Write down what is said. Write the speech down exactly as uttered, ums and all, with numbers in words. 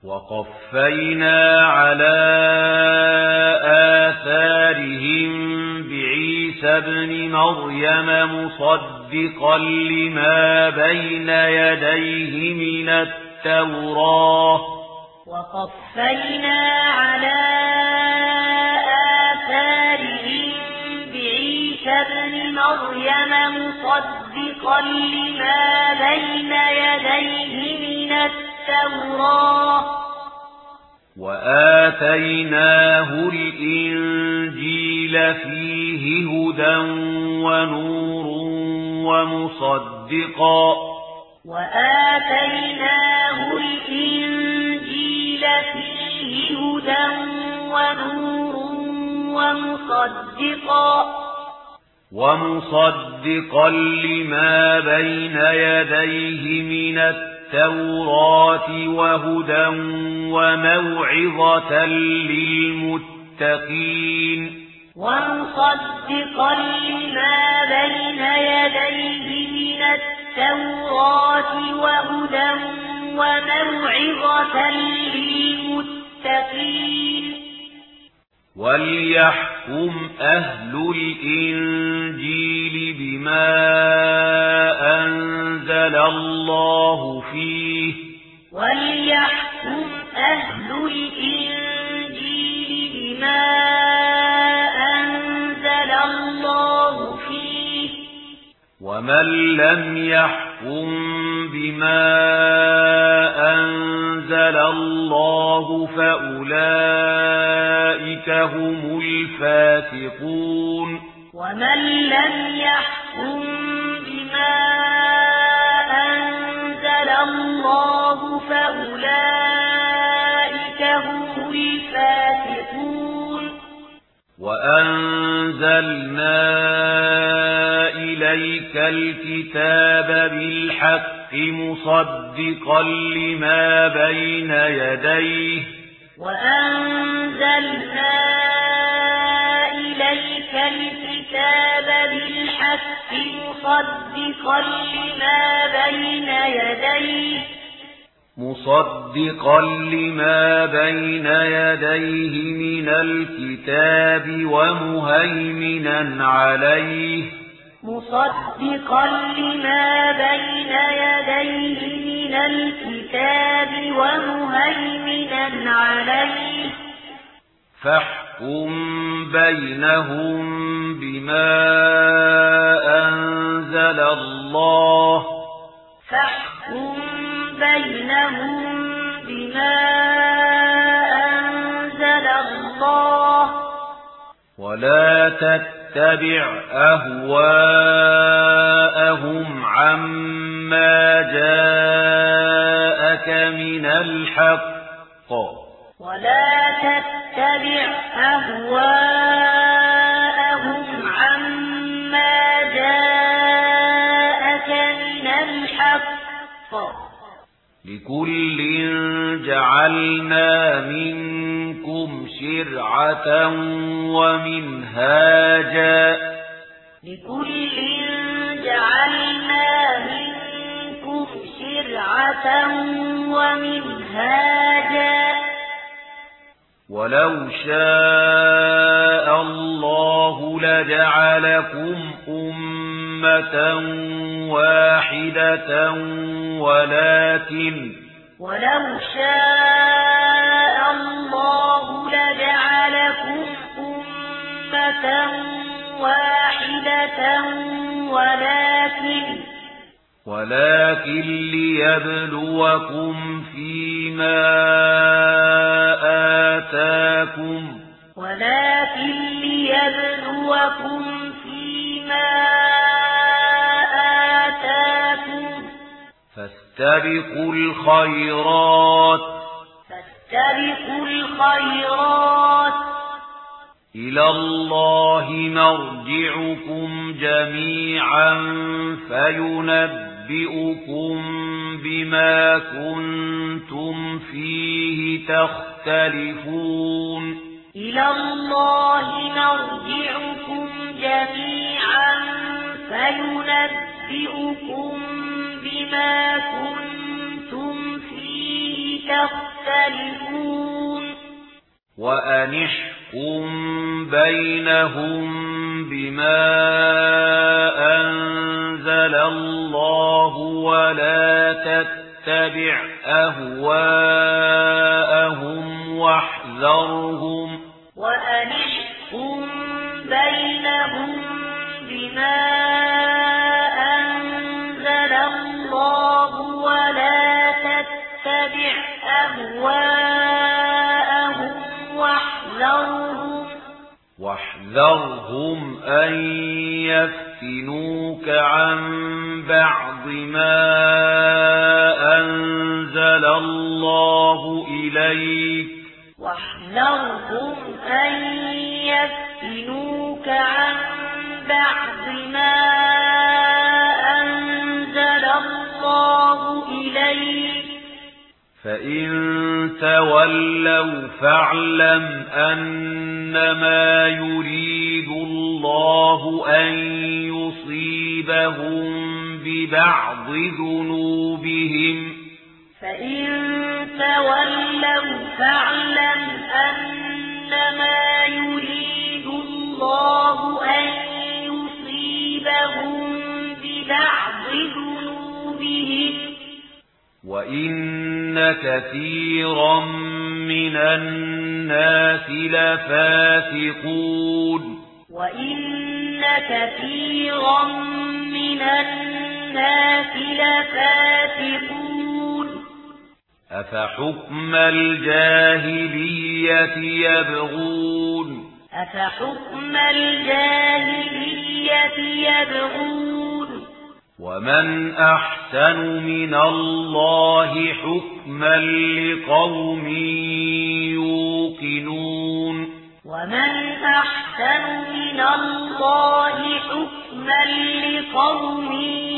وقفينا على آثارهم بعيسى ابن مريم مصدقا لما بين يديه من التوراة وقفينا على آثارهم بعيسى ابن مريم مصدقا لما بين يديه من التوراة وآتيناه الإنجيل فيه هدى ونور ومصدقا وآتيناه الإنجيل فيه هدى ونور ومصدقا ومصدقا لما بين يديه من التوراة وهدى وموعظة للمتقين ومصدقا لما بين يديه من التوراة وهدى وموعظة للمتقين وليحكم أهل الإنجيل بما أنزل الله فيه وليحكم أهل الإنجيل بما أنزل الله فيه ومن لم يحكم بما أنزل الله فأولئك هم الفاسقون ومن لم يحكم بما أنزل الله فأولئك هم الفاسقون وأنزلنا إليك الكتاب بالحق مصدقا لما بين يديه وأنزلنا إليك الكتاب بالحق مصدقا لما بين يديه مصدقا لما بين يديه من الكتاب ومهيمنا عليه مصدقا لما بين يديه من الكتاب ومهيمنا عليه فاحكم بينهم بما أنزل الله فاحكم بينهم بما أنزل الله ولا تتبع أهواءهم عما جاءك من الحق ولا تتبع أهواءهم عما جاءك من الحق لكل جعلنا منكم شرعة ومنهاجا لكل جعلنا منكم شرعة ومنهاجا ولو شاء الله لجعلكم أمة واحدة ولكن ولو شاء الله لجعلكم أمة واحدة ولكن ولكن ليبلوكم فيما آتاكم ولكن ليبلوكم فيما آتاكم فاستبقوا الخيرات فاستبقوا الخيرات إلى الله مرجعكم جميعا فينبئكم بما كنتم فيه تختلفون إلى الله مرجعكم جميعا فينبئكم بما كنتم فيه يختلفون وأن احكم بينهم بما أنزل الله ولا تتبع أهواءهم واحذرهم وأن احكم بينهم بما أنزل الله ولا تتبع أهواءهم واحذرهم واحذرهم أن يفتنوك عن بعض ما أنزل الله إليك واحذرهم أن يفتنوك عن بعض ما أنزل الله إليك فإن تولوا فاعلم أنما يريد الله أن يصيبهم ببعض ذنوبهم فإن تولوا فاعلم أنما يريد الله أن يصيبهم ببعض ذنوبهم وإن كثيرا من الناس لفاسقون وإن كثيرا من الناس لفاسقون أفحكم الجاهلية يبغون أفحكم الجاهلية يبغون ومن أحسن من الله حكما لقوم يوقنون ومن أحسن من الله حكما لقوم